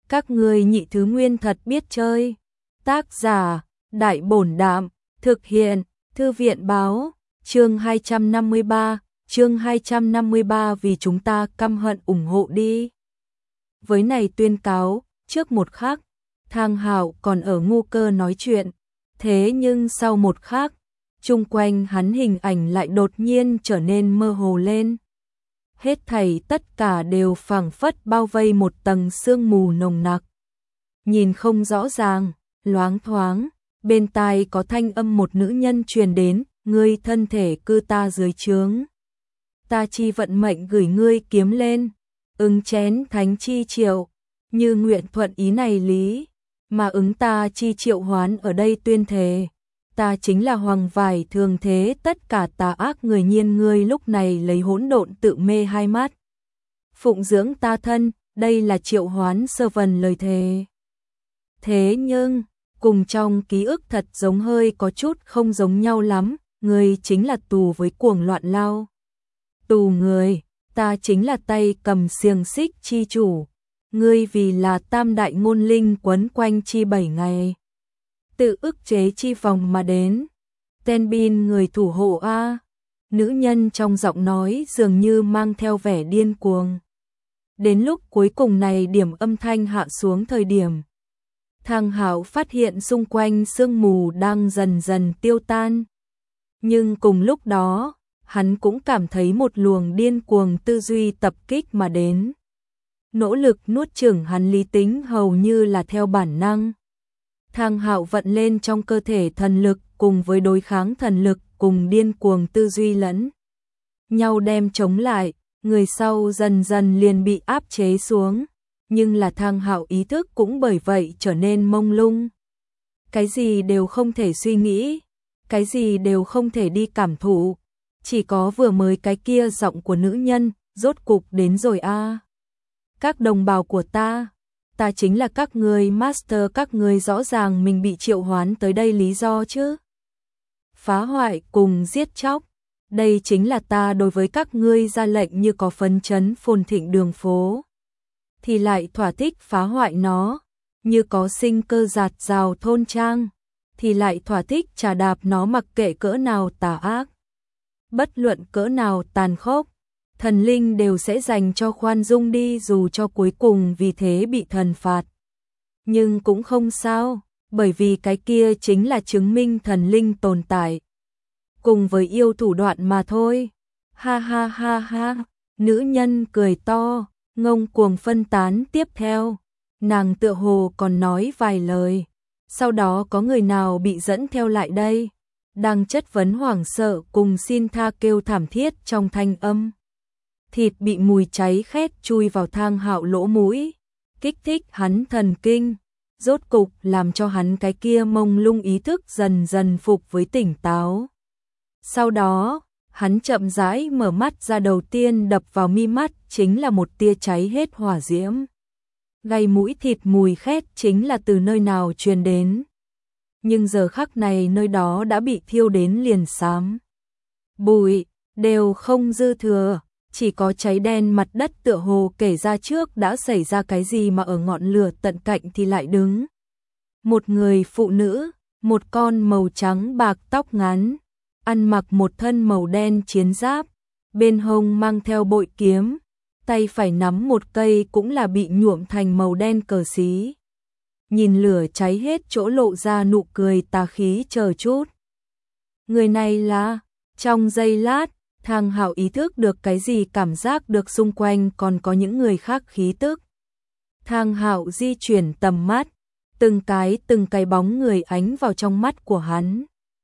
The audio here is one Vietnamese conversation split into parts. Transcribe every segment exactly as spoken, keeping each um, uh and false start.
Các ngươi nhị thứ nguyên thật biết chơi. Tác giả, Đại Bổn Đạm, thực hiện, Thư viện Báo, chương hai trăm năm mươi ba, chương hai trăm năm mươi ba vì chúng ta căm hận ủng hộ đi. Với này tuyên cáo, trước một khắc, Thang Hạo còn ở ngu cơ nói chuyện, thế nhưng sau một khắc, chung quanh hắn hình ảnh lại đột nhiên trở nên mơ hồ lên. Hết thảy tất cả đều phảng phất bao vây một tầng sương mù nồng nặc. Nhìn không rõ ràng, loáng thoáng, bên tai có thanh âm một nữ nhân truyền đến, ngươi thân thể cư ta dưới trướng. Ta chi vận mệnh gửi ngươi kiếm lên, ứng chén thánh chi triệu, như nguyện thuận ý này lý, mà ứng ta chi triệu hoán ở đây tuyên thề. Ta chính là hoàng vải thường thế tất cả tà ác người nhiên ngươi lúc này lấy hỗn độn tự mê hai mắt. Phụng dưỡng ta thân, đây là triệu hoán sơ vần lời thề. Thế nhưng, cùng trong ký ức thật giống hơi có chút không giống nhau lắm, ngươi chính là tù với cuồng loạn lao. Tù người, ta chính là tay cầm xiềng xích chi chủ, ngươi vì là tam đại ngôn linh quấn quanh chi bảy ngày. Tự ức chế chi vòng mà đến. Ten Bin người thủ hộ a. Nữ nhân trong giọng nói dường như mang theo vẻ điên cuồng. Đến lúc cuối cùng này điểm âm thanh hạ xuống thời điểm, Thang Hạo phát hiện xung quanh sương mù đang dần dần tiêu tan. Nhưng cùng lúc đó, hắn cũng cảm thấy một luồng điên cuồng tư duy tập kích mà đến. Nỗ lực nuốt chửng hắn lý tính hầu như là theo bản năng. Thang Hạo vận lên trong cơ thể thần lực cùng với đối kháng thần lực cùng điên cuồng tư duy lẫn nhau đem chống lại, người sau dần dần liền bị áp chế xuống, nhưng là Thang Hạo ý thức cũng bởi vậy trở nên mông lung. Cái gì đều không thể suy nghĩ, cái gì đều không thể đi cảm thụ, chỉ có vừa mới cái kia giọng của nữ nhân, rốt cục đến rồi a. Các đồng bào của ta, ta chính là các ngươi master, các ngươi rõ ràng mình bị triệu hoán tới đây lý do chứ. Phá hoại cùng giết chóc, đây chính là ta đối với các ngươi ra lệnh, như có phấn chấn phồn thịnh đường phố thì lại thỏa thích phá hoại nó, như có sinh cơ giạt rào thôn trang thì lại thỏa thích trà đạp nó, mặc kệ cỡ nào tà ác, bất luận cỡ nào tàn khốc, thần linh đều sẽ dành cho khoan dung đi, dù cho cuối cùng vì thế bị thần phạt. Nhưng cũng không sao, bởi vì cái kia chính là chứng minh thần linh tồn tại. Cùng với yêu thủ đoạn mà thôi. Ha ha ha ha, nữ nhân cười to, ngông cuồng phân tán tiếp theo. Nàng tựa hồ còn nói vài lời. Sau đó có người nào bị dẫn theo lại đây, đang chất vấn hoảng sợ cùng xin tha kêu thảm thiết trong thanh âm. Thịt bị mùi cháy khét chui vào Thang Hạo lỗ mũi, kích thích hắn thần kinh, rốt cục làm cho hắn cái kia mông lung ý thức dần dần phục với tỉnh táo. Sau đó, hắn chậm rãi mở mắt ra, đầu tiên đập vào mi mắt chính là một tia cháy hết hỏa diễm. Gây mũi thịt mùi khét chính là từ nơi nào truyền đến. Nhưng giờ khắc này nơi đó đã bị thiêu đến liền xám. Bụi, đều không dư thừa. Chỉ có cháy đen mặt đất, tựa hồ kể ra trước đã xảy ra cái gì, mà ở ngọn lửa tận cạnh thì lại đứng một người phụ nữ, một con màu trắng bạc tóc ngắn, ăn mặc một thân màu đen chiến giáp, bên hông mang theo bội kiếm, tay phải nắm một cây cũng là bị nhuộm thành màu đen cờ xí. Nhìn lửa cháy hết chỗ lộ ra nụ cười tà khí. Chờ chút, người này là... Trong giây lát, Thang Hạo ý thức được cái gì, cảm giác được xung quanh còn có những người khác khí tức. Thang Hạo di chuyển tầm mắt, từng cái từng cái bóng người ánh vào trong mắt của hắn.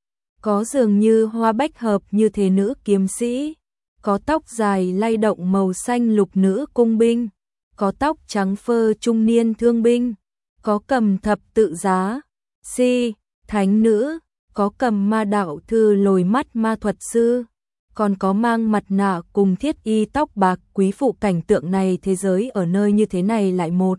Có dường như hoa bách hợp như thế nữ kiếm sĩ, có tóc dài lay động màu xanh lục nữ cung binh, có tóc trắng phơ trung niên thương binh, có cầm thập tự giá, si, thánh nữ, có cầm ma đạo thư lồi mắt ma thuật sư, còn có mang mặt nạ cùng thiết y tóc bạc quý phụ. Cảnh tượng này, thế giới ở nơi như thế này lại một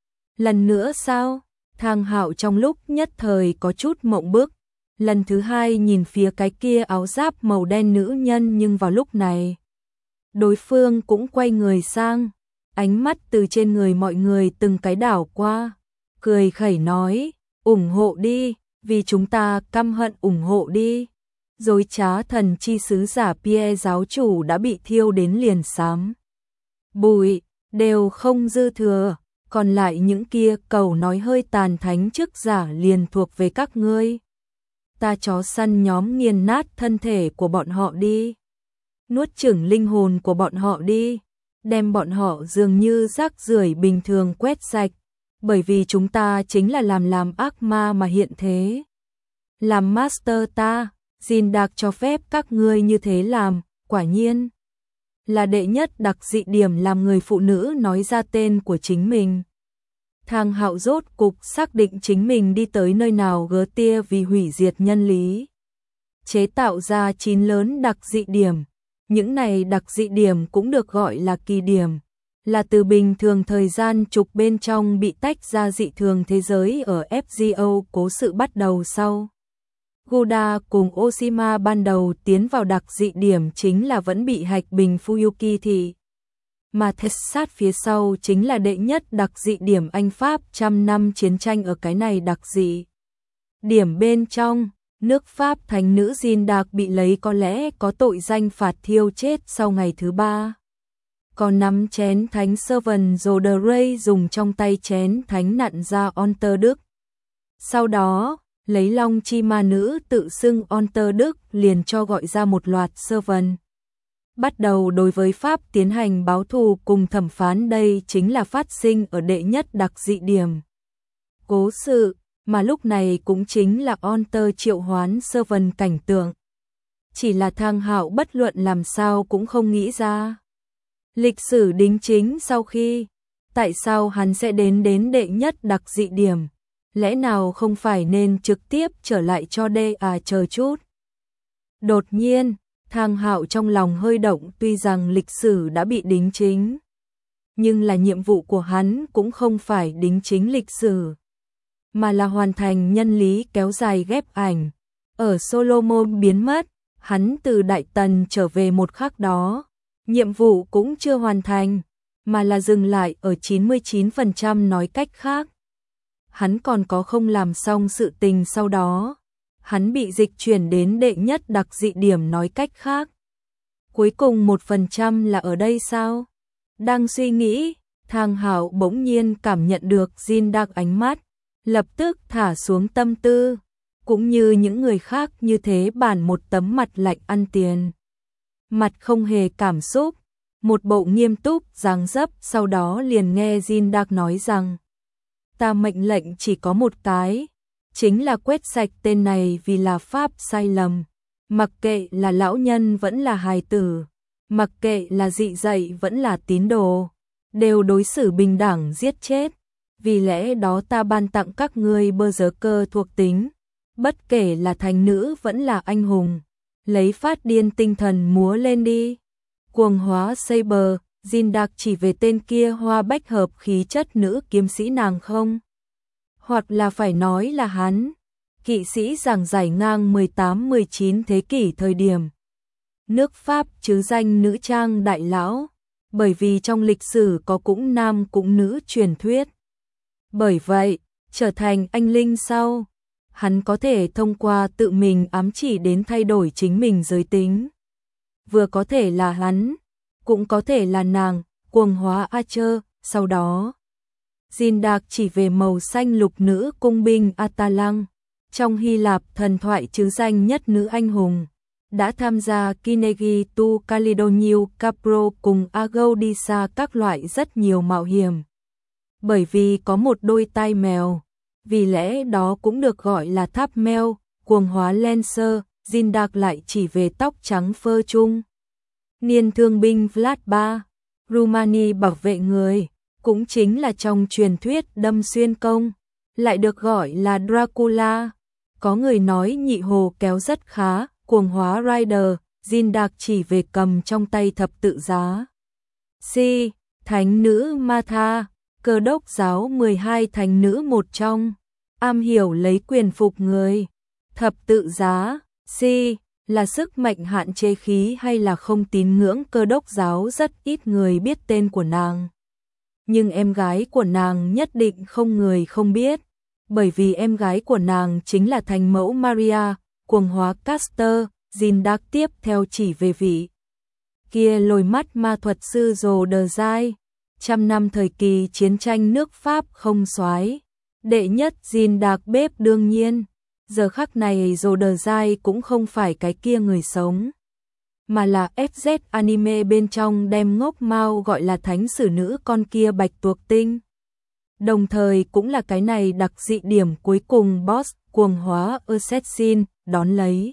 lần nữa sao? Thang Hạo trong lúc nhất thời có chút mộng bức, lần thứ hai nhìn phía cái kia áo giáp màu đen nữ nhân, nhưng vào lúc này đối phương cũng quay người sang, ánh mắt từ trên người mọi người từng cái đảo qua, cười khẩy nói, ủng hộ đi, vì chúng ta căm hận ủng hộ đi. Dối trá thần chi sứ giả Pierre giáo chủ đã bị thiêu đến liền xám bụi, đều không dư thừa, còn lại những kia cầu nói hơi tàn thánh chức giả liền thuộc về các ngươi. Ta chó săn nhóm nghiền nát thân thể của bọn họ đi, nuốt chửng linh hồn của bọn họ đi, đem bọn họ dường như rác rưởi bình thường quét sạch, bởi vì chúng ta chính là làm làm ác ma mà hiện thế. Làm master ta, Jin Dark cho phép các ngươi như thế làm, quả nhiên là đệ nhất đặc dị điểm làm người phụ nữ nói ra tên của chính mình. Thang Hạo rốt cục xác định chính mình đi tới nơi nào gớ tia vì hủy diệt nhân lý. Chế tạo ra chín lớn đặc dị điểm, những này đặc dị điểm cũng được gọi là kỳ điểm, là từ bình thường thời gian trục bên trong bị tách ra dị thường thế giới ở ép giê o cố sự bắt đầu sau. Goda cùng Oshima ban đầu tiến vào đặc dị điểm chính là vẫn bị hạch bình Fuyuki thị. Mà thật sát phía sau chính là đệ nhất đặc dị điểm Anh Pháp trăm năm chiến tranh ở cái này đặc dị điểm bên trong. Nước Pháp thánh nữ Jin Dark bị lấy có lẽ có tội danh phạt thiêu chết sau ngày thứ ba. Còn nắm chén thánh Servant Zoderey dùng trong tay chén thánh nặn ra Onter Đức. Sau đó, lấy long chi ma nữ tự xưng Onter Đức liền cho gọi ra một loạt Servant. Bắt đầu đối với Pháp tiến hành báo thù cùng thẩm phán, đây chính là phát sinh ở đệ nhất đặc dị điểm cố sự, mà lúc này cũng chính là Onter triệu hoán Servant cảnh tượng. Chỉ là Thang Hạo bất luận làm sao cũng không nghĩ ra. Lịch sử đính chính sau khi, tại sao hắn sẽ đến đến đệ nhất đặc dị điểm, lẽ nào không phải nên trực tiếp trở lại cho đê à chờ chút. Đột nhiên, Thang Hạo trong lòng hơi động, tuy rằng lịch sử đã bị đính chính, nhưng là nhiệm vụ của hắn cũng không phải đính chính lịch sử, mà là hoàn thành nhân lý kéo dài ghép ảnh. Ở Solomon biến mất, hắn từ Đại Tần trở về một khắc đó, nhiệm vụ cũng chưa hoàn thành, mà là dừng lại ở chín mươi chín phần trăm, nói cách khác. Hắn còn có không làm xong sự tình sau đó. Hắn bị dịch chuyển đến đệ nhất đặc dị điểm, nói cách khác. Cuối cùng một phần trăm là ở đây sao? Đang suy nghĩ, Thang Hạo bỗng nhiên cảm nhận được Jin Dark ánh mắt, lập tức thả xuống tâm tư, cũng như những người khác như thế, bản một tấm mặt lạnh ăn tiền. Mặt không hề cảm xúc, một bộ nghiêm túc dáng dấp, sau đó liền nghe Jin Dark nói rằng, ta mệnh lệnh chỉ có một cái, chính là quét sạch tên này vì là Pháp sai lầm. Mặc kệ là lão nhân vẫn là hài tử, mặc kệ là dị dạy vẫn là tín đồ, đều đối xử bình đẳng giết chết. Vì lẽ đó ta ban tặng các ngươi bơ giờ cơ thuộc tính, bất kể là thành nữ vẫn là anh hùng, lấy phát điên tinh thần múa lên đi. Cuồng hóa Saber, Jin Dark chỉ về tên kia hoa bách hợp khí chất nữ kiếm sĩ nàng không? Hoặc là phải nói là hắn, kỵ sĩ giảng giải ngang mười tám mười chín thế kỷ thời điểm. Nước Pháp chứ danh nữ trang đại lão, bởi vì trong lịch sử có cũng nam cũng nữ truyền thuyết. Bởi vậy, trở thành anh linh sau, hắn có thể thông qua tự mình ám chỉ đến thay đổi chính mình giới tính. Vừa có thể là hắn, cũng có thể là nàng, cuồng hóa Archer, sau đó. Jin Dark chỉ về màu xanh lục nữ cung binh Atalang, trong Hy Lạp thần thoại chứ danh nhất nữ anh hùng, đã tham gia Kinegi tu Calidoniu Capro cùng Agoudisa các loại rất nhiều mạo hiểm. Bởi vì có một đôi tai mèo, vì lẽ đó cũng được gọi là tháp mèo. Cuồng hóa Lancer, Jin Dark lại chỉ về tóc trắng phơ trung niên thương binh Vlad ba, Rumani bảo vệ người, cũng chính là trong truyền thuyết đâm xuyên công, lại được gọi là Dracula. Có người nói nhị hồ kéo rất khá. Cuồng hóa Rider, Jin Dark chỉ về cầm trong tay thập tự giá. Si, thánh nữ Martha, Cơ đốc giáo mười hai thánh nữ một trong, am hiểu lấy quyền phục người. Thập tự giá, Si, là sức mạnh hạn chế khí hay là không tín ngưỡng Cơ đốc giáo, rất ít người biết tên của nàng. nhưng em gái của nàng nhất định không người không biết, bởi vì em gái của nàng chính là thánh mẫu Maria, cuồng hóa Caster. Jin Dark tiếp theo chỉ về vị kia lồi mắt ma thuật sư Rồ Đờ Giai, trăm năm thời kỳ chiến tranh nước Pháp không soái, đệ nhất Jin Dark bếp đương nhiên, giờ khắc này Rồ Đờ Giai cũng không phải cái kia người sống, mà là ép dét anime bên trong đem ngốc Mao gọi là thánh sử nữ con kia bạch tuộc tinh. Đồng thời cũng là cái này đặc dị điểm cuối cùng boss cuồng hóa Assassin đón lấy.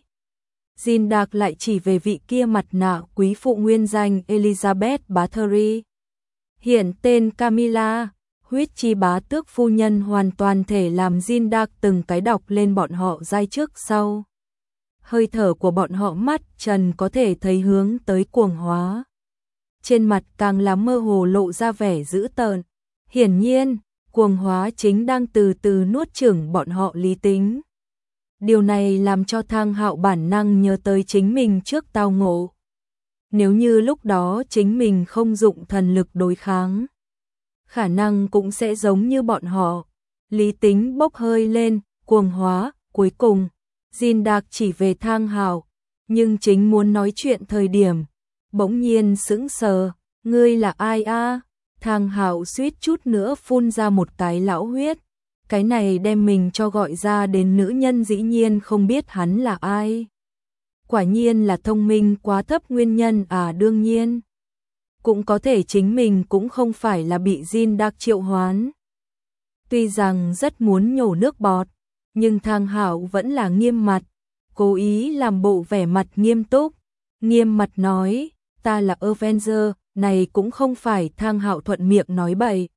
Jin Dark lại chỉ về vị kia mặt nạ quý phụ nguyên danh Elizabeth Bathory. Hiện tên Camilla, huyết chi bá tước phu nhân hoàn toàn thể làm Jin Dark từng cái đọc lên bọn họ giai trước sau. Hơi thở của bọn họ mắt trần có thể thấy hướng tới cuồng hóa. Trên mặt càng là mơ hồ lộ ra vẻ dữ tợn. Hiển nhiên, cuồng hóa chính đang từ từ nuốt chửng bọn họ lý tính. Điều này làm cho Thang Hạo bản năng nhớ tới chính mình trước tao ngộ. Nếu như lúc đó chính mình không dụng thần lực đối kháng, khả năng cũng sẽ giống như bọn họ. Lý tính bốc hơi lên, cuồng hóa, cuối cùng, Jin Dark chỉ về Thang Hạo, nhưng chính muốn nói chuyện thời điểm, bỗng nhiên sững sờ, ngươi là ai a? Thang Hạo suýt chút nữa phun ra một cái lão huyết. Cái này đem mình cho gọi ra đến nữ nhân dĩ nhiên không biết hắn là ai. Quả nhiên là thông minh quá thấp nguyên nhân à, đương nhiên. Cũng có thể chính mình cũng không phải là bị Jin Dark triệu hoán. Tuy rằng rất muốn nhổ nước bọt, nhưng Thang Hạo vẫn là nghiêm mặt, cố ý làm bộ vẻ mặt nghiêm túc, nghiêm mặt nói, ta là Avenger, này cũng không phải. Thang Hạo thuận miệng nói bậy.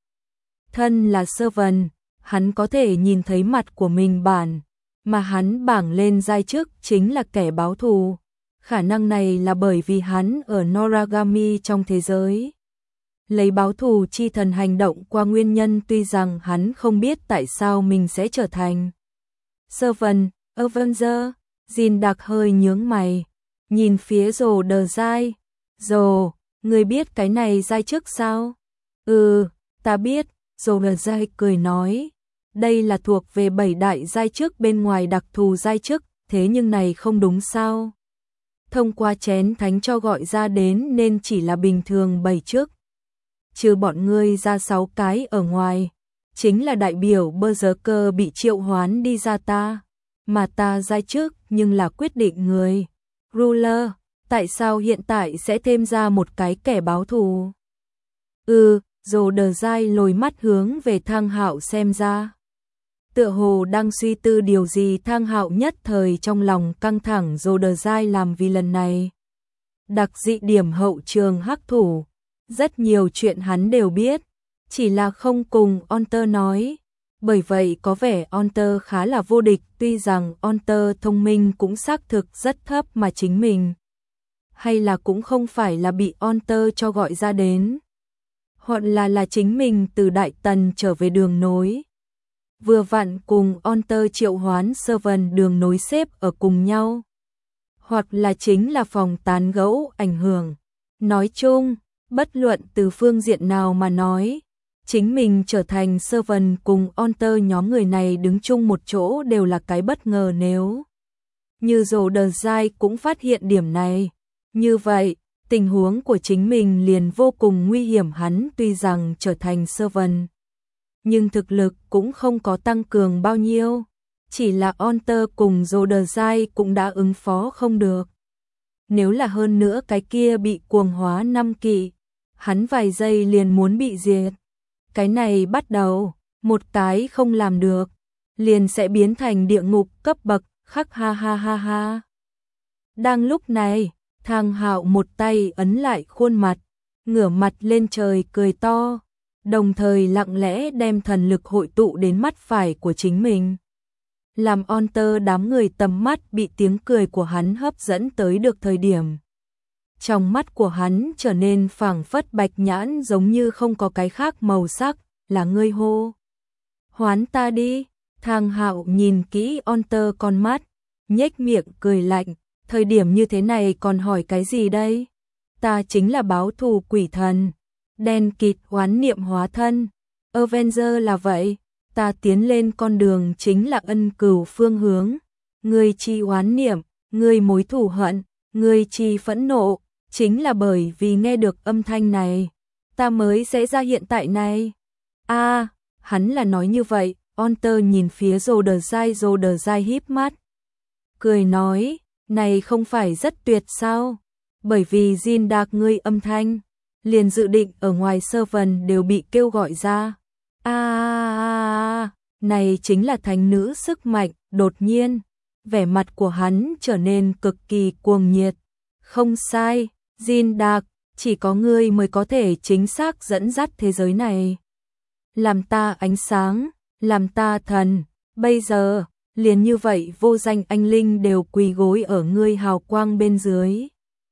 Thân là Servant, hắn có thể nhìn thấy mặt của mình bản, mà hắn bảng lên giai trước chính là kẻ báo thù. Khả năng này là bởi vì hắn ở Noragami trong thế giới. Lấy báo thù chi thần hành động qua nguyên nhân, tuy rằng hắn không biết tại sao mình sẽ trở thành Servant, Avenger. Jin Dark hơi nhướng mày, nhìn phía Rồ Đờ Giai. Rồ, ngươi biết cái này giai trước sao? Ừ, ta biết. Rồ Đờ Giai cười nói. Đây là thuộc về bảy đại giai trước bên ngoài đặc thù giai trước, thế nhưng này không đúng sao? Thông qua chén thánh cho gọi ra đến nên chỉ là bình thường bảy trước. Trừ bọn ngươi ra sáu cái ở ngoài, chính là đại biểu Berserker bị triệu hoán đi ra ta, mà ta giai trước nhưng là quyết định người. Ruler, tại sao hiện tại sẽ thêm ra một cái kẻ báo thù? Ừ, Rồ Đờ Giai lồi mắt hướng về Thang Hạo xem ra. Tựa hồ đang suy tư điều gì. Thang Hạo nhất thời trong lòng căng thẳng. Rồ Đờ Giai làm vì lần này đặc dị điểm hậu trường hắc thủ, rất nhiều chuyện hắn đều biết, chỉ là không cùng Onter nói. Bởi vậy có vẻ Onter khá là vô địch, tuy rằng Onter thông minh cũng xác thực rất thấp, mà chính mình hay là cũng không phải là bị Onter cho gọi ra đến, hoặc là là chính mình từ Đại Tần trở về đường nối. Vừa vặn cùng Onter triệu hoán Servant đường nối xếp ở cùng nhau, hoặc là chính là phòng tán gẫu ảnh hưởng. Nói chung, bất luận từ phương diện nào mà nói, chính mình trở thành Servant cùng Onter nhóm người này đứng chung một chỗ đều là cái bất ngờ. Nếu như Rồ Đờ Giai cũng phát hiện điểm này, như vậy tình huống của chính mình liền vô cùng nguy hiểm. Hắn tuy rằng trở thành Servant, nhưng thực lực cũng không có tăng cường bao nhiêu, chỉ là Onter cùng Rồ Đờ Giai cũng đã ứng phó không được. Nếu là hơn nữa cái kia bị cuồng hóa năm kỵ, hắn vài giây liền muốn bị diệt. Cái này bắt đầu, một cái không làm được, liền sẽ biến thành địa ngục cấp bậc, khắc ha ha ha ha. Đang lúc này, Thang Hạo một tay ấn lại khuôn mặt, ngửa mặt lên trời cười to, đồng thời lặng lẽ đem thần lực hội tụ đến mắt phải của chính mình. Làm Onter đám người tầm mắt bị tiếng cười của hắn hấp dẫn tới được thời điểm, trong mắt của hắn trở nên phảng phất bạch nhãn, giống như không có cái khác màu sắc. Là ngươi hô hoán ta đi. Thang Hạo nhìn kỹ Onter con mắt, nhếch miệng cười lạnh, thời điểm như thế này còn hỏi cái gì đây? Ta chính là báo thù quỷ thần, đen kịt oán niệm hóa thân. Avenger là vậy, ta tiến lên con đường chính là ân cửu phương hướng. Người chi oán niệm, người mối thù hận, người chi phẫn nộ, chính là bởi vì nghe được âm thanh này, ta mới sẽ ra hiện tại này. A, à, hắn là nói như vậy. Hunter nhìn phía Zoderzai, Zoderzai híp mắt, cười nói, này không phải rất tuyệt sao? Bởi vì Jin Dark ngươi âm thanh, liền dự định ở ngoài servant đều bị kêu gọi ra. A, à, này chính là thánh nữ sức mạnh. Đột nhiên, vẻ mặt của hắn trở nên cực kỳ cuồng nhiệt. Không sai, Jin Dark, chỉ có ngươi mới có thể chính xác dẫn dắt thế giới này. Làm ta ánh sáng, làm ta thần, bây giờ, liền như vậy vô danh anh linh đều quỳ gối ở ngươi hào quang bên dưới.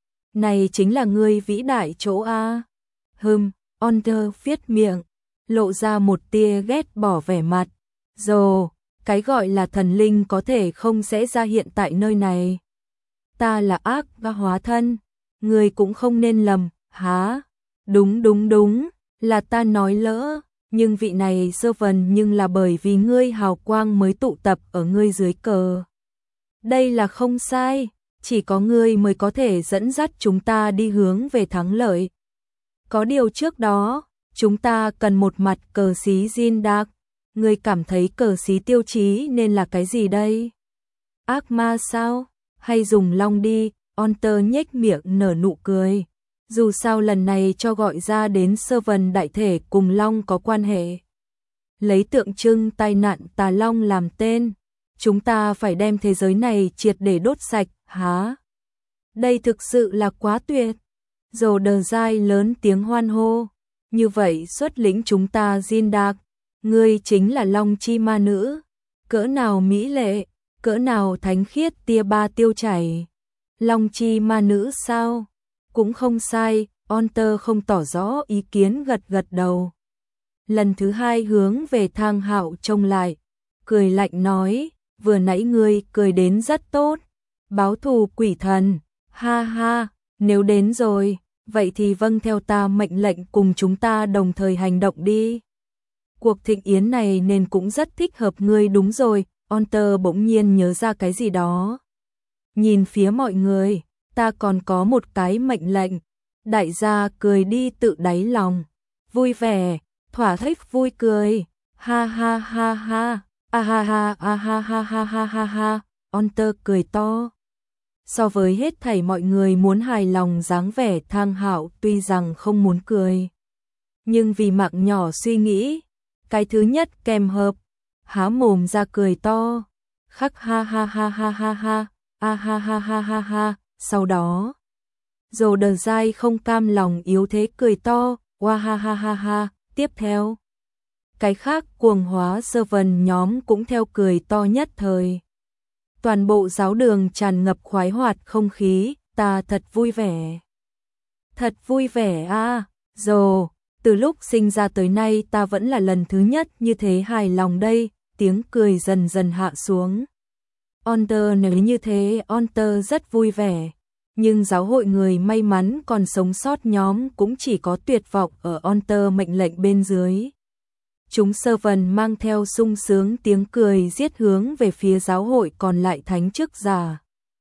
Này chính là ngươi vĩ đại chỗ a. Hừm, Hunter viết miệng, lộ ra một tia ghét bỏ vẻ mặt. Dồ, cái gọi là thần linh có thể không sẽ ra hiện tại nơi này. Ta là ác và hóa thân, ngươi cũng không nên lầm, há? Đúng đúng đúng, là ta nói lỡ. Nhưng vị này sơ vần nhưng là bởi vì ngươi hào quang mới tụ tập ở ngươi dưới cờ. Đây là không sai, chỉ có ngươi mới có thể dẫn dắt chúng ta đi hướng về thắng lợi. Có điều trước đó, chúng ta cần một mặt cờ xí Jin Dark. Ngươi cảm thấy cờ xí tiêu chí nên là cái gì đây? Ác ma sao? Hay dùng long đi? Hunter nhếch miệng nở nụ cười. Dù sao lần này cho gọi ra đến sơ vần đại thể cùng long có quan hệ. Lấy tượng trưng tai nạn tà long làm tên, chúng ta phải đem thế giới này triệt để đốt sạch, há? Đây thực sự là quá tuyệt. Zoderzai lớn tiếng hoan hô. Như vậy xuất lĩnh chúng ta Jin Dark, ngươi chính là long chi ma nữ. Cỡ nào mỹ lệ, cỡ nào thánh khiết tia ba tiêu chảy. Long chi ma nữ sao? Cũng không sai, Hunter không tỏ rõ ý kiến gật gật đầu. Lần thứ hai hướng về Thang Hạo trông lại, cười lạnh nói, vừa nãy ngươi cười đến rất tốt. Báo thù quỷ thần, ha ha, nếu đến rồi, vậy thì vâng theo ta mệnh lệnh cùng chúng ta đồng thời hành động đi. Cuộc thịnh yến này nên cũng rất thích hợp ngươi đúng rồi. Hunter bỗng nhiên nhớ ra cái gì đó. Nhìn phía mọi người, ta còn có một cái mệnh lệnh. Đại gia cười đi tự đáy lòng. Vui vẻ, thỏa thích vui cười. Ha ha ha ha, a ha ha a ha ha ha ha ha ha. Hunter cười to. So với hết thảy mọi người muốn hài lòng dáng vẻ Thang Hạo tuy rằng không muốn cười. Nhưng vì mạng nhỏ suy nghĩ, cái thứ nhất kèm hợp, há mồm ra cười to. Khắc ha ha ha ha ha ha, a ha ha ha ha ha. Sau đó, Zoderzai không cam lòng yếu thế cười to, wa ha ha ha ha. Tiếp theo, cái khác cuồng hóa sơ vần nhóm cũng theo cười to nhất thời. Toàn bộ giáo đường tràn ngập khoái hoạt không khí, ta thật vui vẻ. Thật vui vẻ a, à. Dồ, từ lúc sinh ra tới nay ta vẫn là lần thứ nhất như thế hài lòng đây, tiếng cười dần dần hạ xuống. Hunter nếu như thế, Hunter rất vui vẻ. Nhưng giáo hội người may mắn còn sống sót nhóm cũng chỉ có tuyệt vọng ở Hunter mệnh lệnh bên dưới. Chúng sơ vần mang theo sung sướng tiếng cười giết hướng về phía giáo hội còn lại thánh chức giả.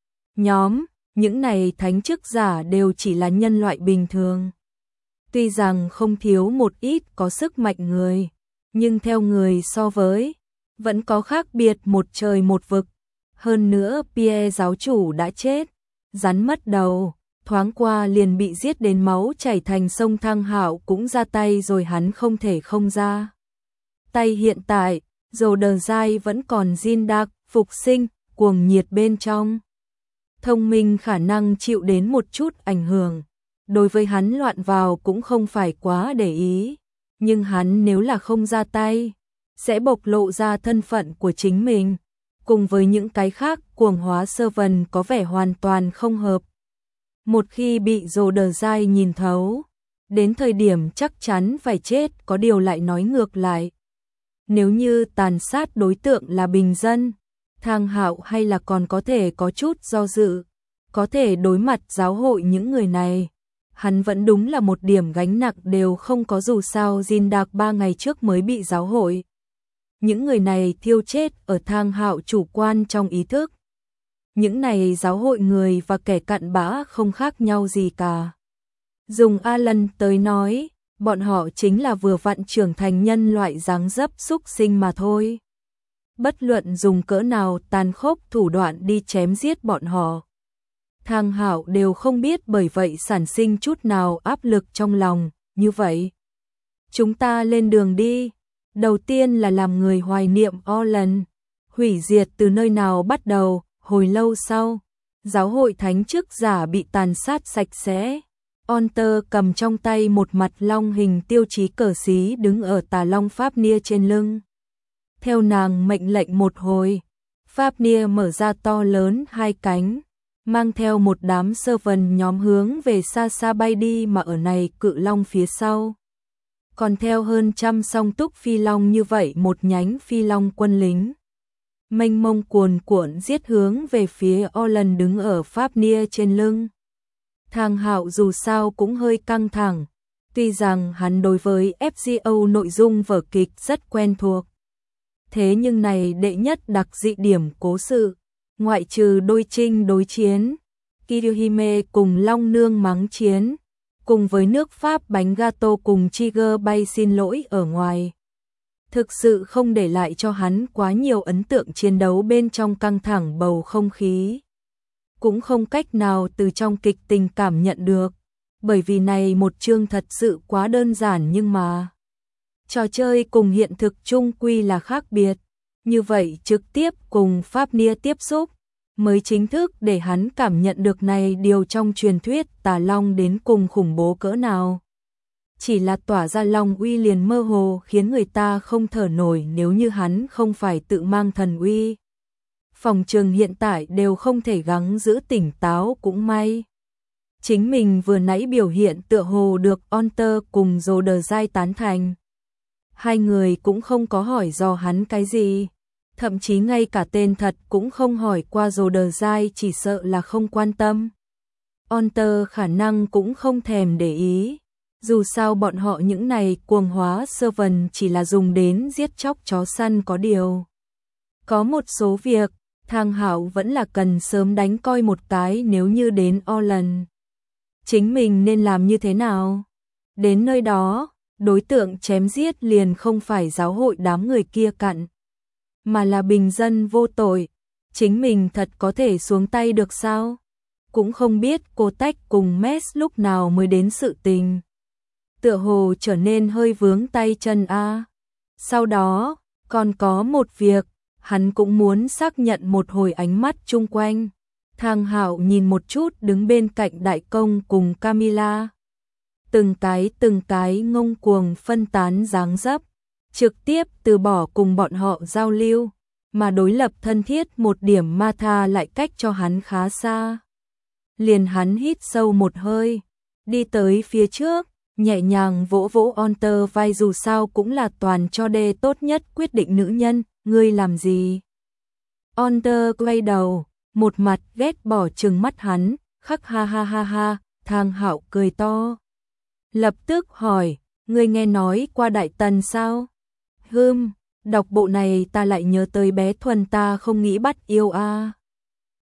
Nhóm, những này thánh chức giả đều chỉ là nhân loại bình thường. Tuy rằng không thiếu một ít có sức mạnh người, nhưng theo người so với, vẫn có khác biệt một trời một vực. Hơn nữa Pierre giáo chủ đã chết, rắn mất đầu, thoáng qua liền bị giết đến máu chảy thành sông. Thang Hạo cũng ra tay rồi, hắn không thể không ra tay. Hiện tại, Zoderzai vẫn còn Jin Dark phục sinh, cuồng nhiệt bên trong. Thông minh khả năng chịu đến một chút ảnh hưởng. Đối với hắn loạn vào cũng không phải quá để ý. Nhưng hắn nếu là không ra tay, sẽ bộc lộ ra thân phận của chính mình. Cùng với những cái khác, cuồng hóa sơ vần có vẻ hoàn toàn không hợp. Một khi bị Zoderzai nhìn thấu, đến thời điểm chắc chắn phải chết. Có điều lại nói ngược lại, nếu như tàn sát đối tượng là bình dân, Thang Hạo hay là còn có thể có chút do dự, có thể đối mặt giáo hội những người này. hắn vẫn đúng là một điểm gánh nặng đều không có, dù sao Jin Đạc ba ngày trước mới bị giáo hội. Những người này thiêu chết ở Thang Hạo chủ quan trong ý thức. Những này giáo hội người và kẻ cặn bã không khác nhau gì cả. Dùng Alan tới nói, bọn họ chính là vừa vặn trưởng thành nhân loại dáng dấp xúc sinh mà thôi. Bất luận dùng cỡ nào tàn khốc thủ đoạn đi chém giết bọn họ, Thang Hạo đều không biết, bởi vậy sản sinh chút nào áp lực trong lòng. Như vậy, chúng ta lên đường đi. Đầu tiên là làm người hoài niệm Orlan. Hủy diệt từ nơi nào bắt đầu? Hồi lâu sau, giáo hội thánh chức giả bị tàn sát sạch sẽ. Onter cầm trong tay một mặt long hình tiêu chí cờ xí đứng ở tà long Fafnir trên lưng. Theo nàng mệnh lệnh một hồi, Fafnir mở ra to lớn hai cánh, mang theo một đám sơ vần nhóm hướng về xa xa bay đi, mà ở này cự long phía sau còn theo hơn trăm song túc phi long, như vậy một nhánh phi long quân lính mênh mông cuồn cuộn giết hướng về phía Orlan đứng ở Fafnir trên lưng. Thang Hạo dù sao cũng hơi căng thẳng, tuy rằng hắn đối với ép giê ô nội dung vở kịch rất quen thuộc. Thế nhưng này đệ nhất đặc dị điểm cố sự, ngoại trừ đôi trinh đối chiến, Kiryuhime cùng Long Nương mắng chiến, cùng với nước Pháp bánh gato cùng Tiger bay xin lỗi ở ngoài, thực sự không để lại cho hắn quá nhiều ấn tượng chiến đấu bên trong căng thẳng bầu không khí. Cũng không cách nào từ trong kịch tình cảm nhận được, bởi vì này một chương thật sự quá đơn giản, nhưng mà trò chơi cùng hiện thực chung quy là khác biệt. Như vậy trực tiếp cùng Fafnir tiếp xúc mới chính thức để hắn cảm nhận được này điều trong truyền thuyết tà long đến cùng khủng bố cỡ nào. Chỉ là tỏa ra long uy liền mơ hồ khiến người ta không thở nổi, nếu như hắn không phải tự mang thần uy, phòng trường hiện tại đều không thể gắng giữ tỉnh táo cũng may. Chính mình vừa nãy biểu hiện tựa hồ được Onter cùng Zoderzai tán thành. Hai người cũng không có hỏi dò hắn cái gì, thậm chí ngay cả tên thật cũng không hỏi qua Zoderzai, chỉ sợ là không quan tâm. Onter khả năng cũng không thèm để ý, dù sao bọn họ những này cuồng hóa servant chỉ là dùng đến giết chóc chó săn. Có điều, có một số việc Thang Hạo vẫn là cần sớm đánh coi một cái, nếu như đến Orlan, chính mình nên làm như thế nào. Đến nơi đó, đối tượng chém giết liền không phải giáo hội đám người kia cặn, mà là bình dân vô tội. Chính mình thật có thể xuống tay được sao? Cũng không biết cô Tách cùng Mess lúc nào mới đến, sự tình tựa hồ trở nên hơi vướng tay chân a. Sau đó, còn có một việc, hắn cũng muốn xác nhận một hồi ánh mắt chung quanh. Thang Hạo nhìn một chút đứng bên cạnh đại công cùng Camilla, từng cái từng cái ngông cuồng phân tán dáng dấp, trực tiếp từ bỏ cùng bọn họ giao lưu, mà đối lập thân thiết một điểm. Martha lại cách cho hắn khá xa. Liền hắn hít sâu một hơi, đi tới phía trước, nhẹ nhàng vỗ vỗ Onter vai, dù sao cũng là toàn cho đê tốt nhất quyết định nữ nhân. Ngươi làm gì? Onter quay đầu, một mặt ghét bỏ trừng mắt hắn, khắc ha ha ha ha. Thang Hạo cười to, lập tức hỏi, ngươi nghe nói qua Đại Tần sao? Hừm, đọc bộ này ta lại nhớ tới bé Thuần, ta không nghĩ bắt yêu a.